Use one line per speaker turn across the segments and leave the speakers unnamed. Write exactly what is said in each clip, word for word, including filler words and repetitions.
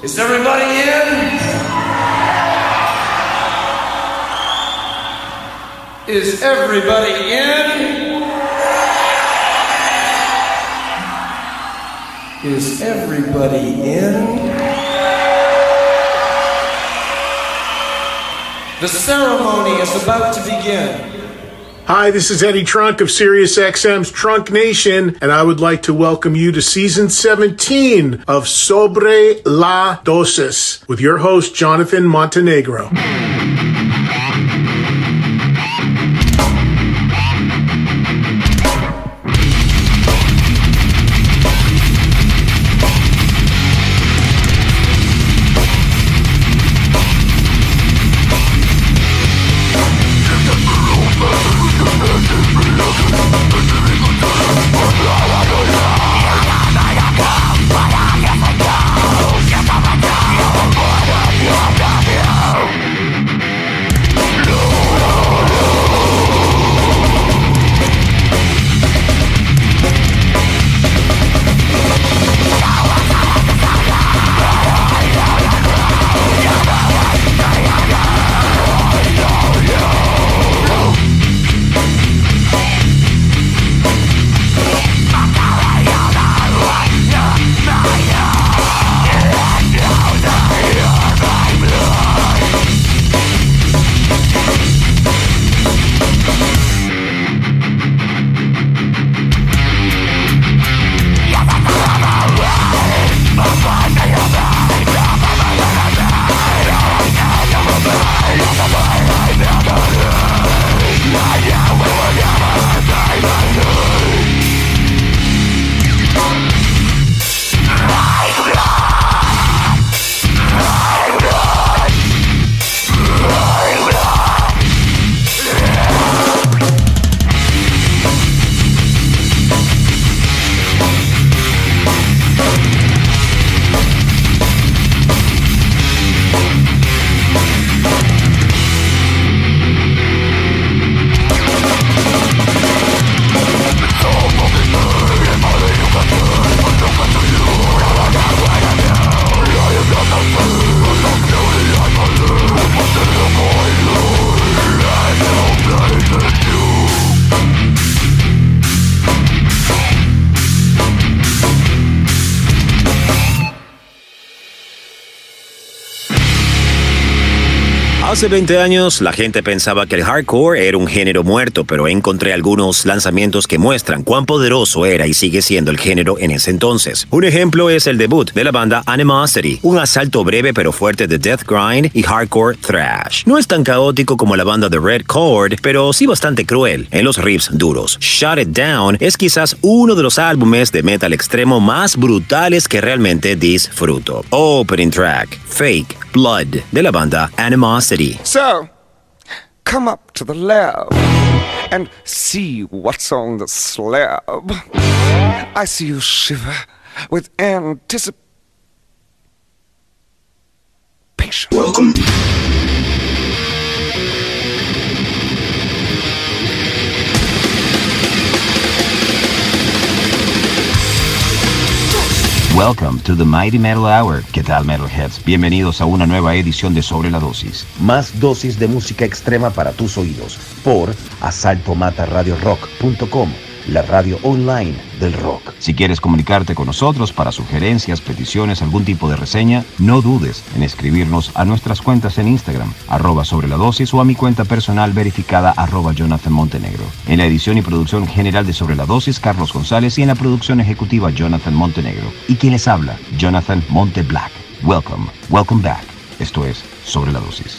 Is everybody in? Is everybody in? Is everybody in? The ceremony is about to begin.
Hi, this is Eddie Trunk of SiriusXM's Trunk Nation, and I would like to welcome you to season seventeen of Sobre la Dosis with your host, Jonathan Montenegro.
Hace veinte años, la gente pensaba que el hardcore era un género muerto, pero encontré algunos lanzamientos que muestran cuán poderoso era y sigue siendo el género en ese entonces. Un ejemplo es el debut de la banda Animosity, un asalto breve pero fuerte de death grind y hardcore thrash. No es tan caótico como la banda de Red Chord, pero sí bastante cruel en los riffs duros. Shut It Down es quizás uno de los álbumes de metal extremo más brutales que realmente disfruto. Opening track, Fake Blood, de la banda Animosity.
So, come up to the lab and see what's on the slab. I see you shiver with anticipation.
Welcome.
Welcome to the Mighty Metal Hour. ¿Qué tal, Metalheads? Bienvenidos a una nueva edición de Sobre la Dosis.
Más dosis de música extrema para tus oídos por asalto mata radio rock punto com, la radio online del rock.
Si quieres comunicarte con nosotros para sugerencias, peticiones, algún tipo de reseña, no dudes en escribirnos a nuestras cuentas en Instagram, arroba sobre la dosis, o a mi cuenta personal verificada, arroba Jonathan Montenegro. En la edición y producción general de Sobre la Dosis, Carlos González, y en la producción ejecutiva, Jonathan Montenegro. Y quien les habla, Jonathan Monte Black. Welcome, welcome back. Esto es Sobre la Dosis.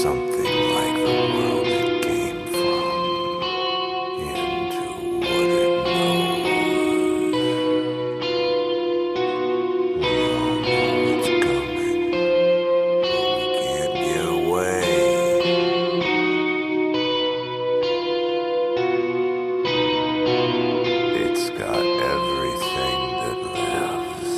something like the world it came from into what it knows. We all know it's coming, but we can't get away. It's got everything that lives.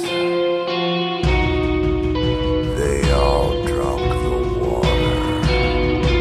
They all drunk the water.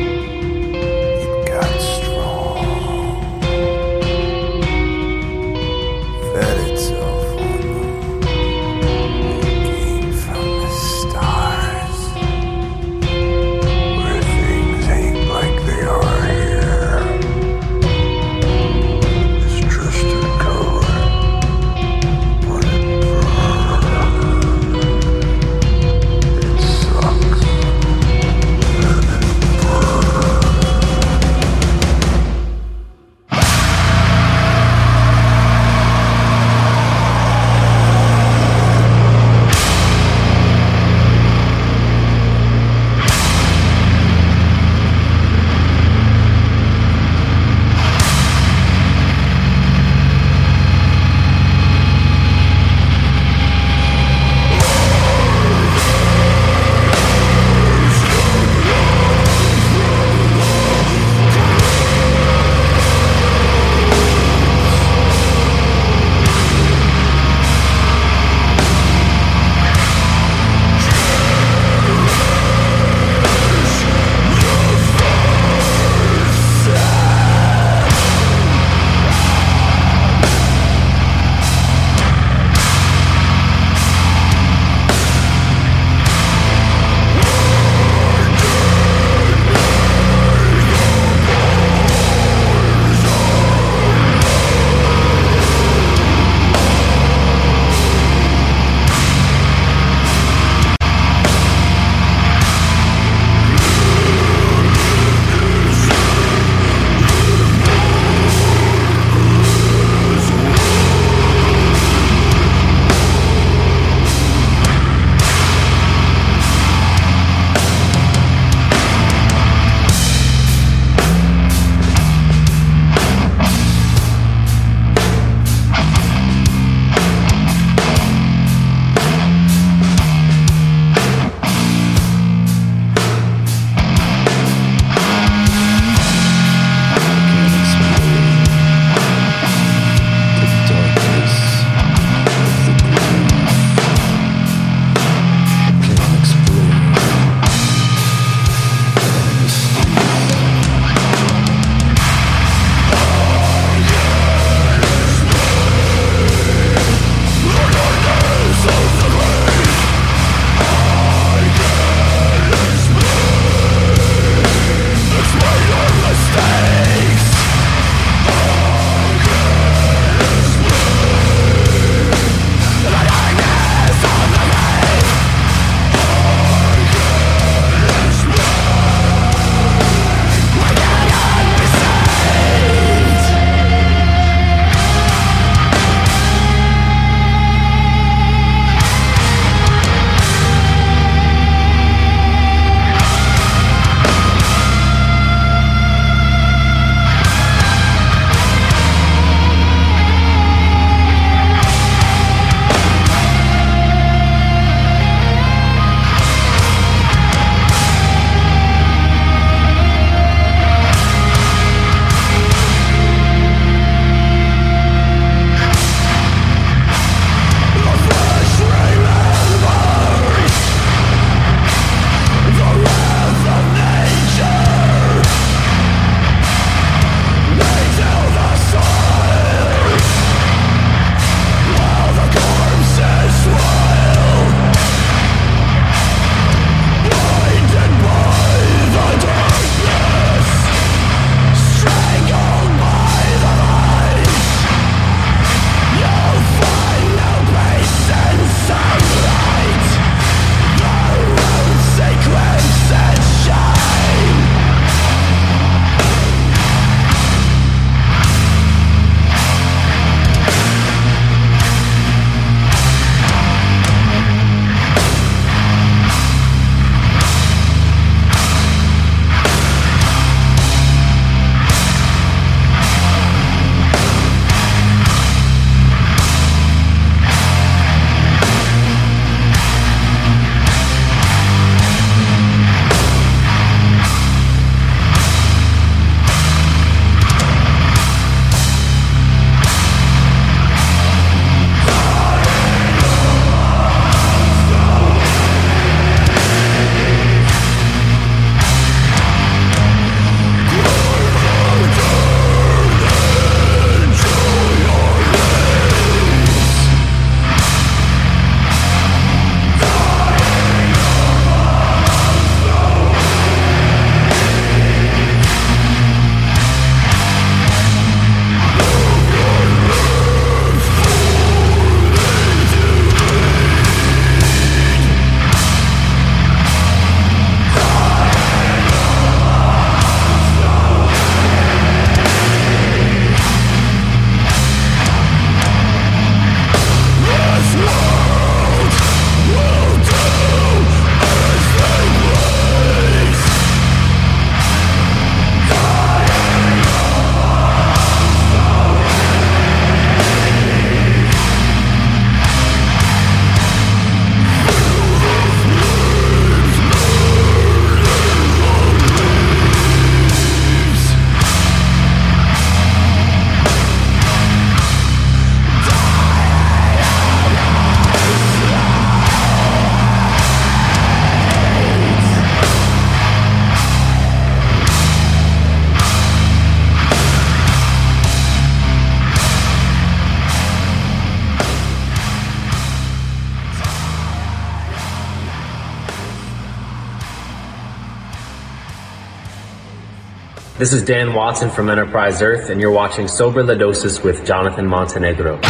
This is Dan Watson from Enterprise Earth, and you're watching Sobre La Dosis with Jonathan Montenegro.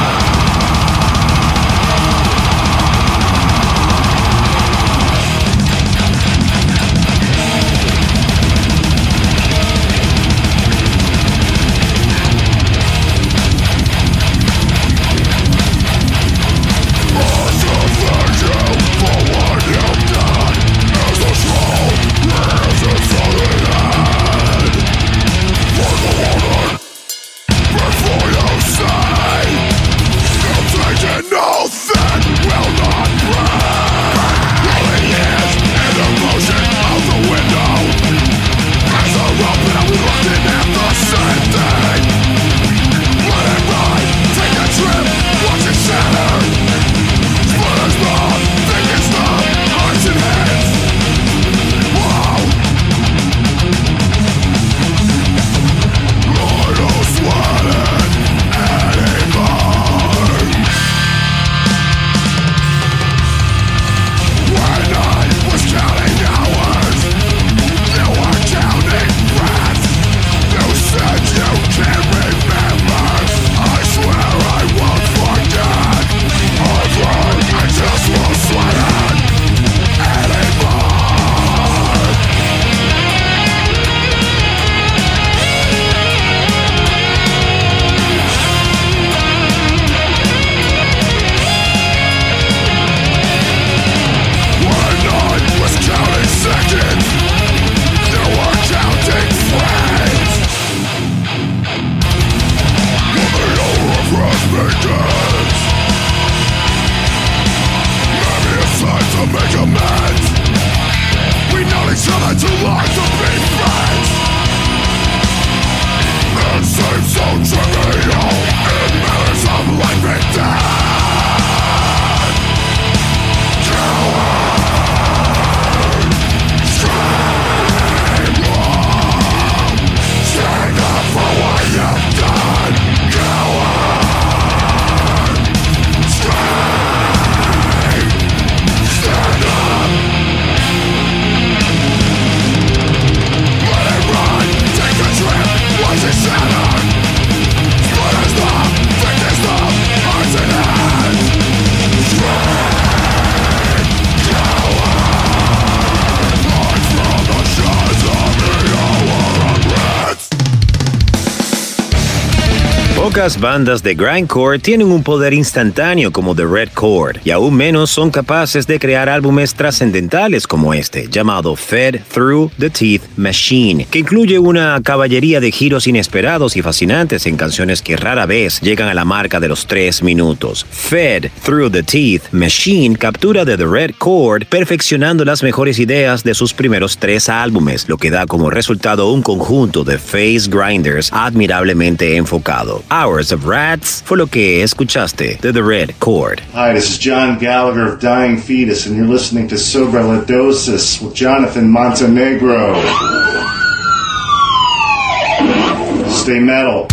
Pocas bandas de grindcore tienen un poder instantáneo como The Red Chord, y aún menos son capaces de crear álbumes trascendentales como este, llamado Fed Through the Teeth Machine, que incluye una caballería de giros inesperados y fascinantes en canciones que rara vez llegan a la marca de los tres minutos. Fed Through the Teeth Machine captura de The Red Chord, perfeccionando las mejores ideas de sus primeros tres álbumes, lo que da como resultado un conjunto de face grinders admirablemente enfocado. Hours of Rats fue lo que escuchaste de The Red Chord.
Hi, this is John Gallagher of Dying Fetus, and you're listening to Sobre La Dosis with Jonathan Montenegro. Stay metal.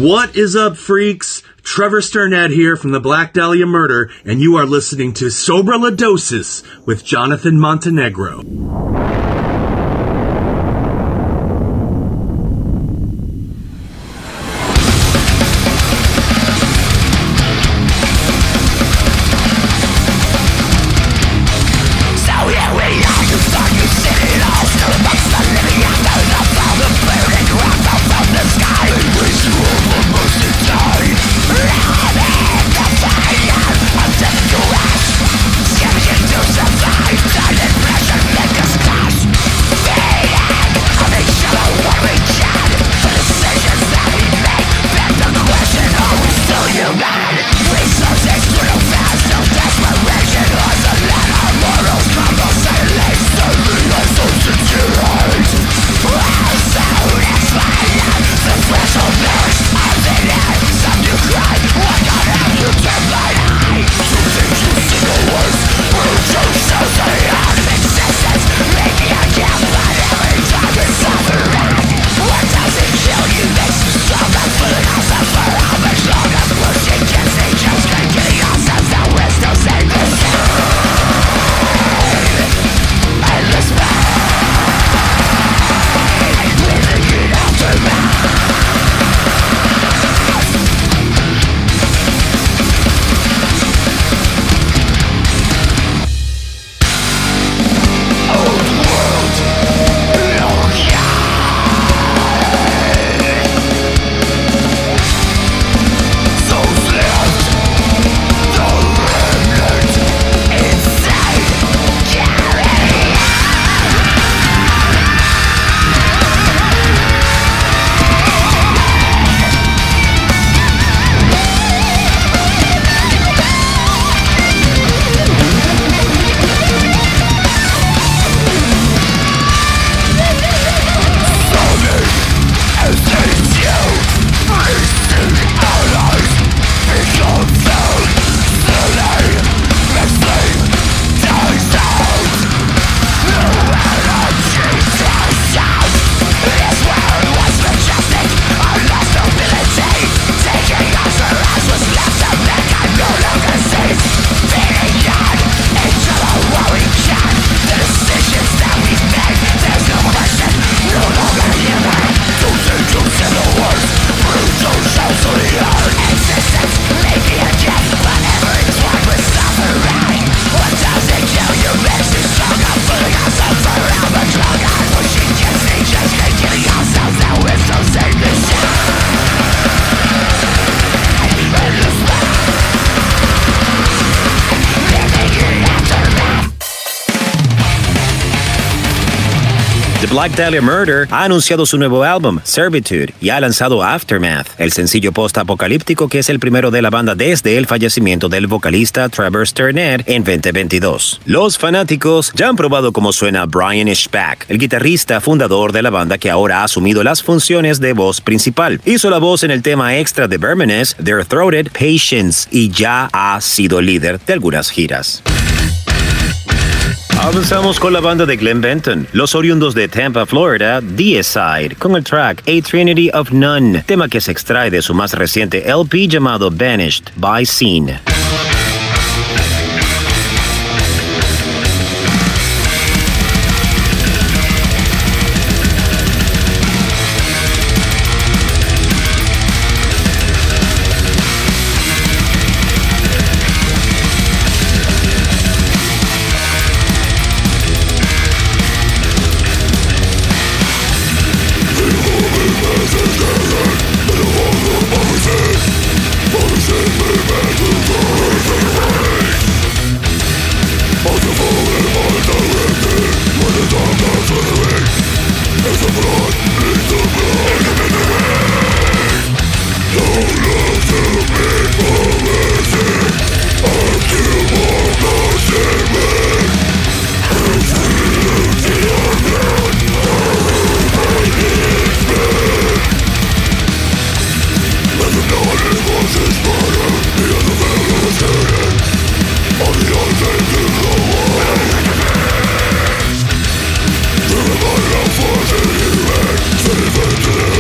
What is up, freaks? Trevor Sternad here from the Black Dahlia Murder, and you are listening to Sobreladosis with Jonathan Montenegro.
Black Dahlia Murder ha anunciado su nuevo álbum, Servitude, y ha lanzado Aftermath, el sencillo post-apocalíptico que es el primero de la banda desde el fallecimiento del vocalista Trevor Sternad en veinte veintidós. Los fanáticos ya han probado cómo suena Brian Ishbak, el guitarrista fundador de la banda que ahora ha asumido las funciones de voz principal. Hizo la voz en el tema extra de Verminous, They're Throated, Patience, y ya ha sido líder de algunas giras. Avanzamos con la banda de Glenn Benton, los oriundos de Tampa, Florida, Deicide, con el track A Trinity of None, tema que se extrae de su más reciente L P llamado Banished by Scene.
Thank you.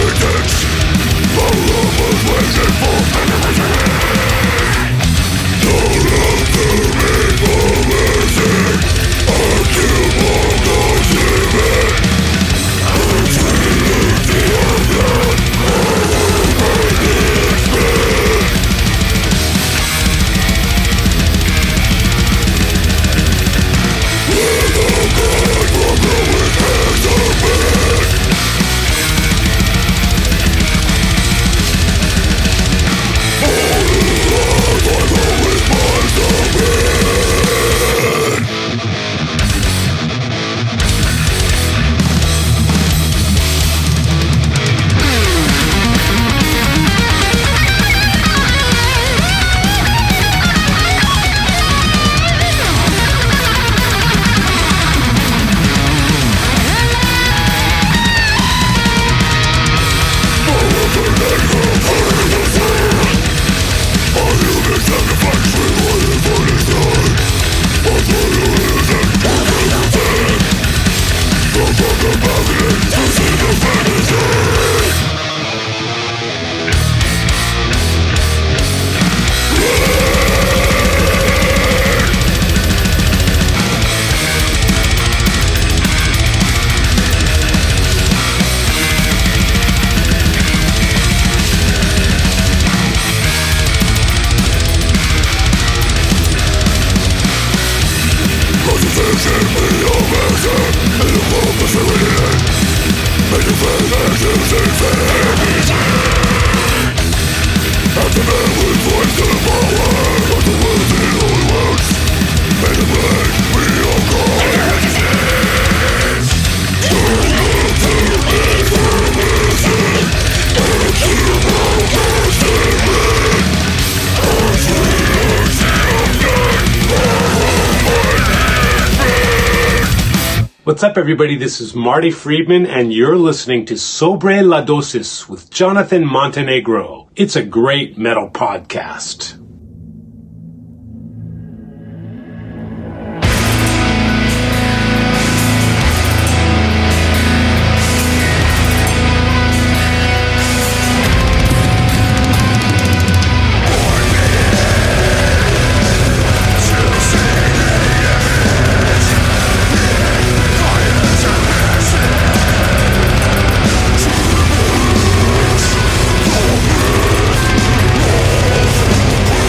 What's up, everybody? This is Marty Friedman, and you're listening to Sobre la Dosis with Jonathan Montenegro. It's a great metal podcast.
We'll be right back.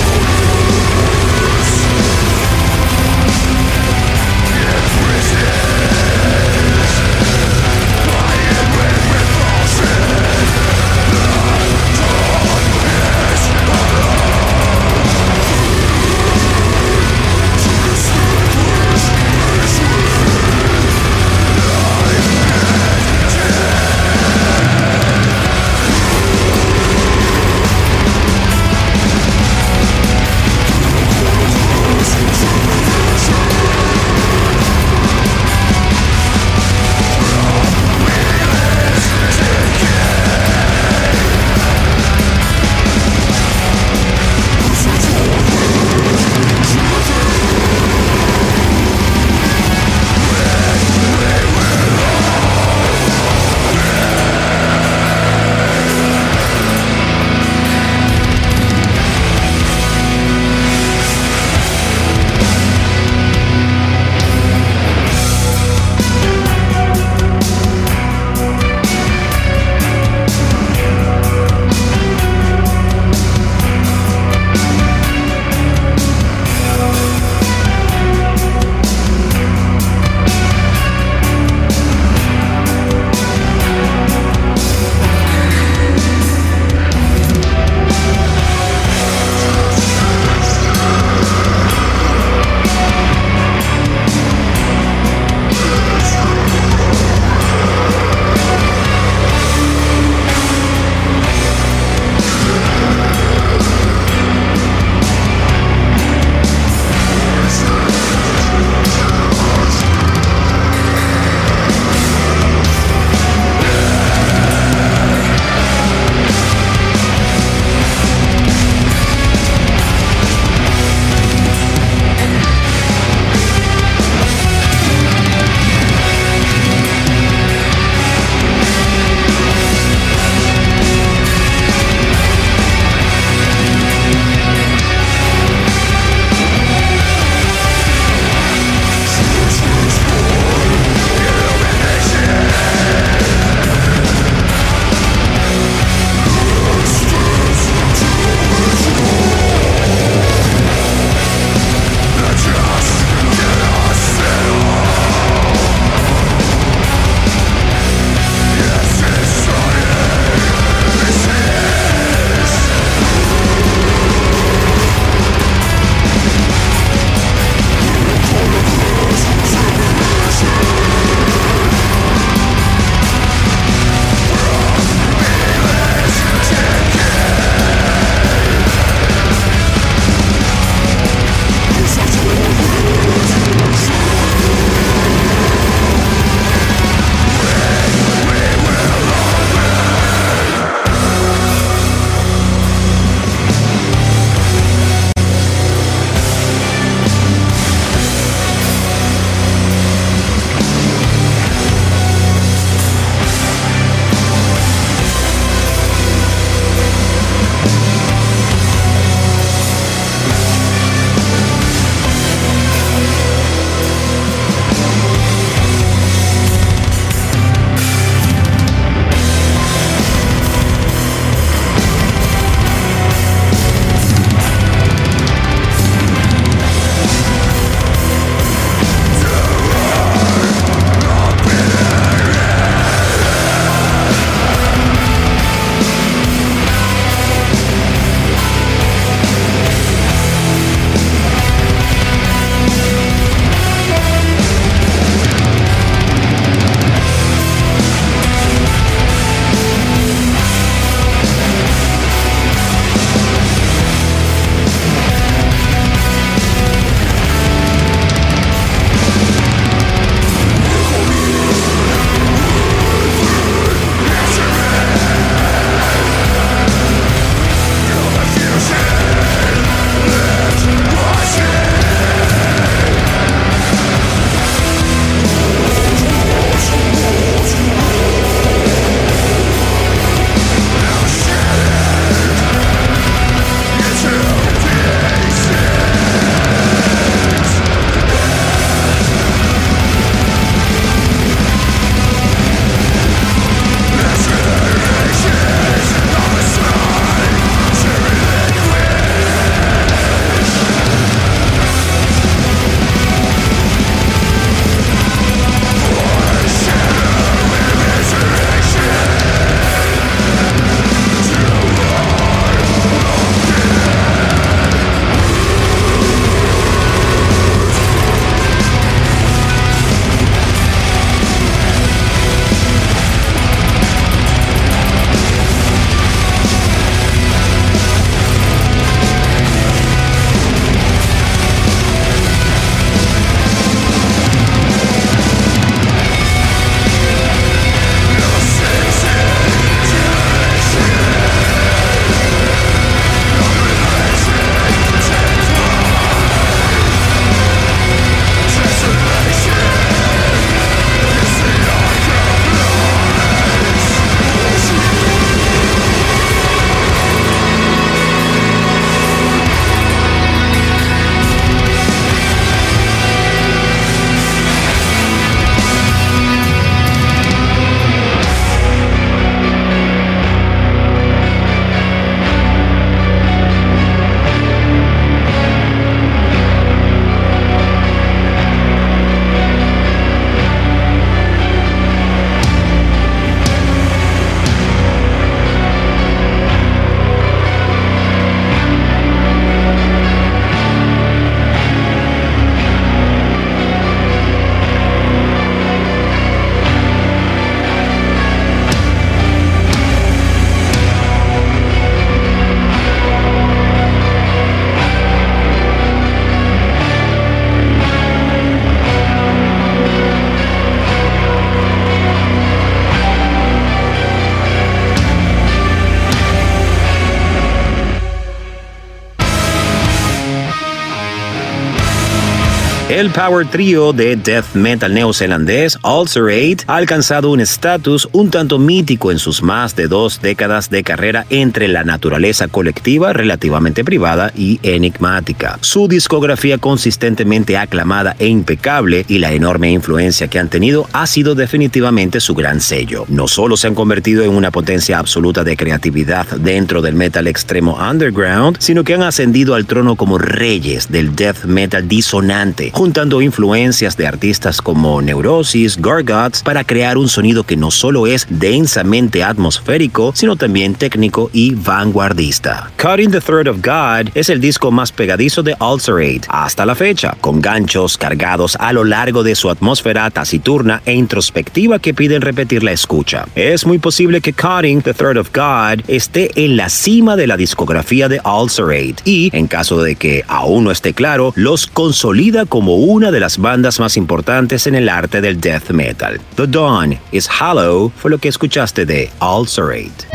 El power trio de death metal neozelandés Ulcerate ha alcanzado un estatus un tanto mítico en sus más de dos décadas de carrera entre la naturaleza colectiva relativamente privada y enigmática. Su discografía consistentemente aclamada e impecable y la enorme influencia que han tenido ha sido definitivamente su gran sello. No solo se han convertido en una potencia absoluta de creatividad dentro del metal extremo underground, sino que han ascendido al trono como reyes del death metal disonante, juntando influencias de artistas como Neurosis, Gorguts, para crear un sonido que no solo es densamente atmosférico, sino también técnico y vanguardista. Cutting the Throat of God es el disco más pegadizo de Ulcerate hasta la fecha, con ganchos cargados a lo largo de su atmósfera taciturna e introspectiva que piden repetir la escucha. Es muy posible que Cutting the Throat of God esté en la cima de la discografía de Ulcerate y, en caso de que aún no esté claro, los consolida como una de las bandas más importantes en el arte del death metal. The Dawn is Hollow fue lo que escuchaste de Ulcerate.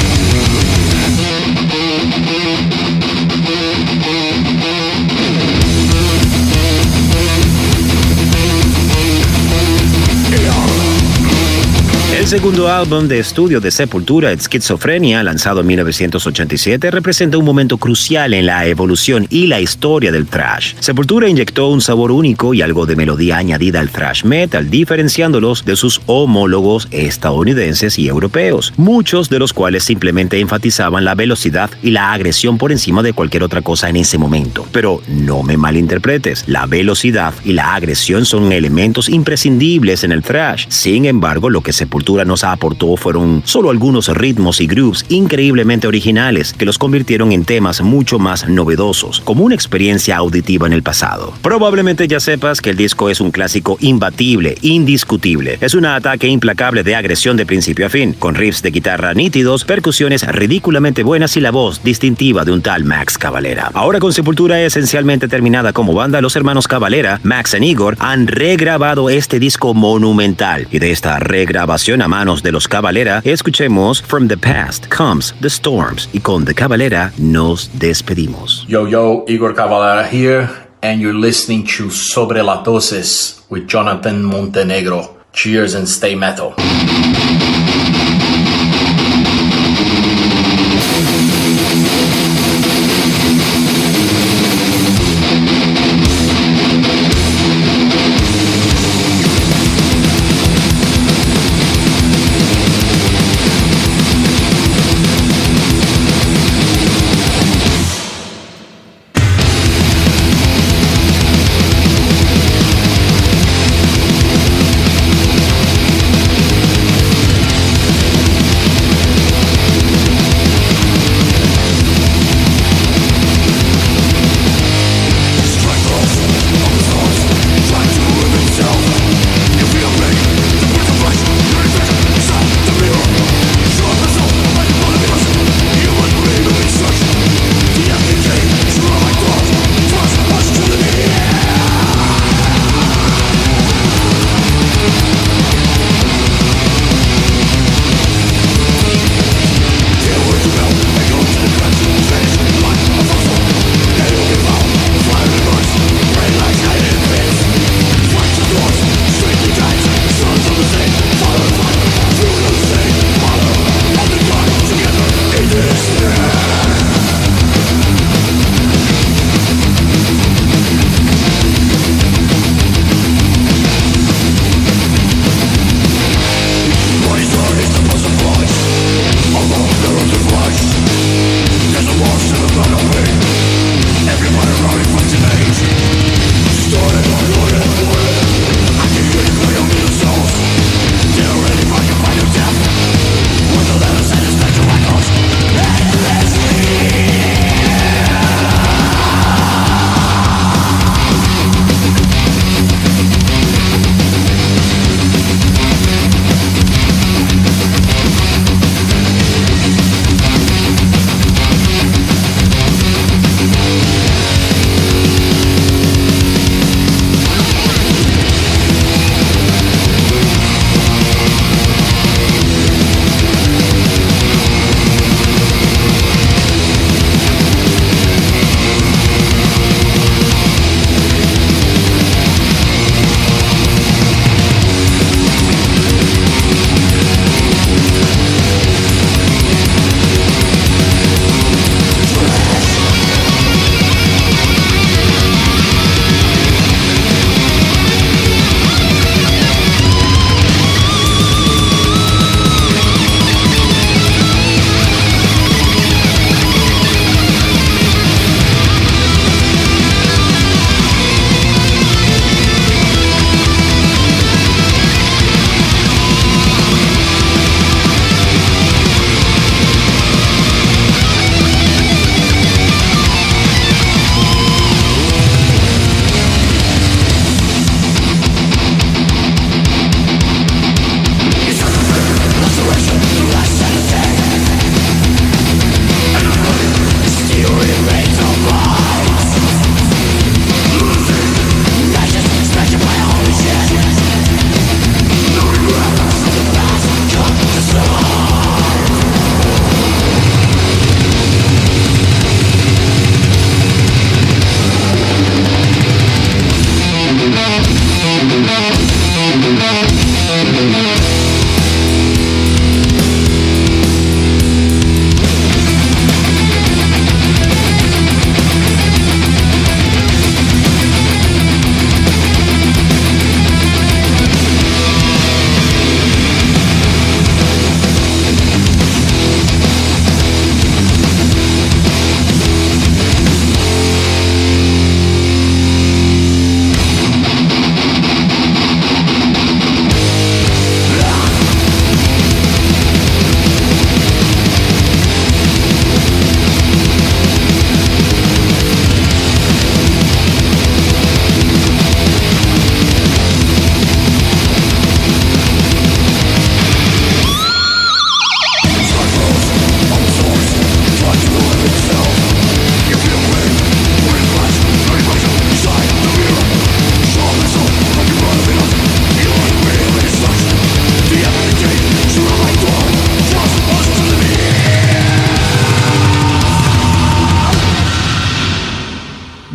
El segundo álbum de estudio de Sepultura, Schizophrenia, lanzado en mil novecientos ochenta y siete, representa un momento crucial en la evolución y la historia del thrash. Sepultura inyectó un sabor único y algo de melodía añadida al thrash metal, diferenciándolos de sus homólogos estadounidenses y europeos, muchos de los cuales simplemente enfatizaban la velocidad y la agresión por encima de cualquier otra cosa en ese momento. Pero no me malinterpretes, la velocidad y la agresión son elementos imprescindibles en el thrash. Sin embargo, lo que Sepultura nos aportó fueron solo algunos ritmos y grooves increíblemente originales que los convirtieron en temas mucho más novedosos, como una experiencia auditiva en el pasado. Probablemente ya sepas que el disco es un clásico imbatible, indiscutible. Es un ataque implacable de agresión de principio a fin, con riffs de guitarra nítidos, percusiones ridículamente buenas y la voz distintiva de un tal Max Cavalera. Ahora, con Sepultura esencialmente terminada como banda, los hermanos Cavalera, Max y Igor, han regrabado este disco monumental, y de esta regrabación a manos de los Cavalera, escuchemos From the Past Comes the Storms, y con The Cavalera nos despedimos.
Yo, yo, Igor Cavalera here, and you're listening to Sobre la Dosis with Jonathan Montenegro. Cheers and stay metal.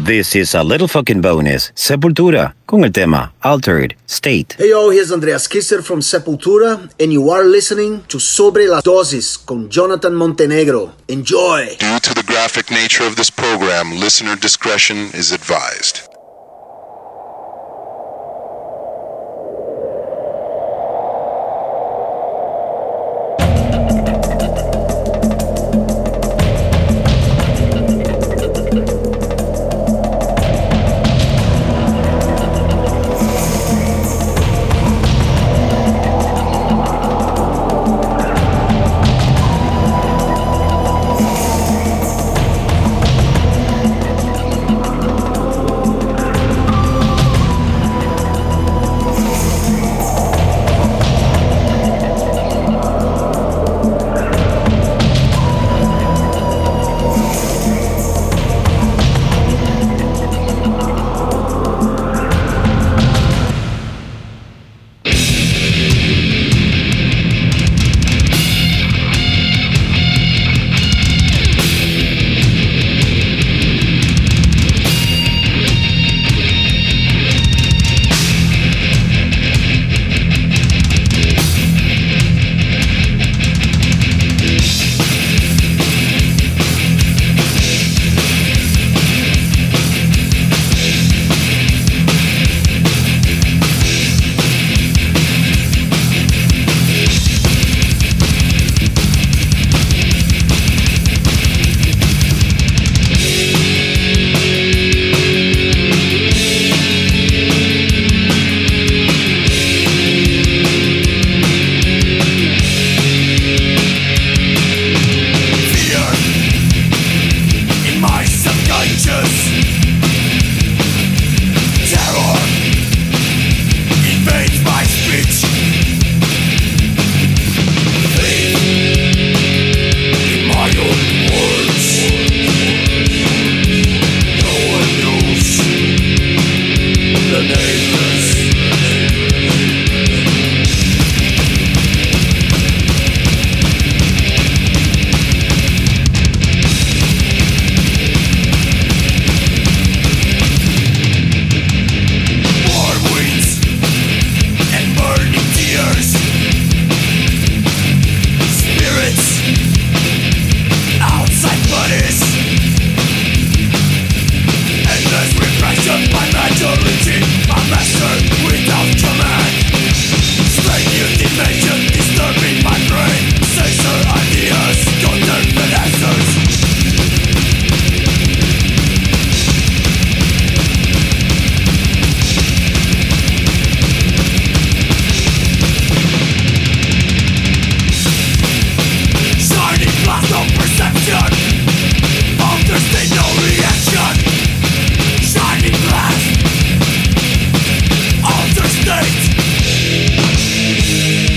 This is a little fucking bonus. Sepultura con el tema Altered State.
Hey yo, here's Andreas Kisser from Sepultura, and you are listening to Sobre la Dosis con Jonathan Montenegro. Enjoy!
Due to the graphic nature of this program, listener discretion is advised.
State.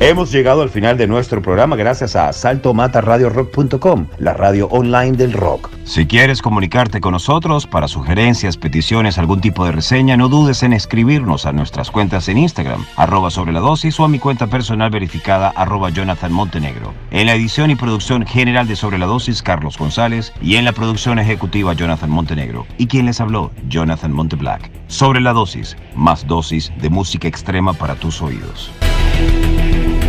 Hemos llegado al final de nuestro programa gracias a salto mata radio rock punto com, la radio online del rock.
Si quieres comunicarte con nosotros para sugerencias, peticiones, algún tipo de reseña, no dudes en escribirnos a nuestras cuentas en Instagram, arroba sobre la dosis, o a mi cuenta personal verificada, arroba Jonathan Montenegro. En la edición y producción general de Sobre la Dosis, Carlos González, y en la producción ejecutiva, Jonathan Montenegro. Y quien les habló, Jonathan Monteblack. Sobre la Dosis, más dosis de música extrema para tus oídos.
Thank you.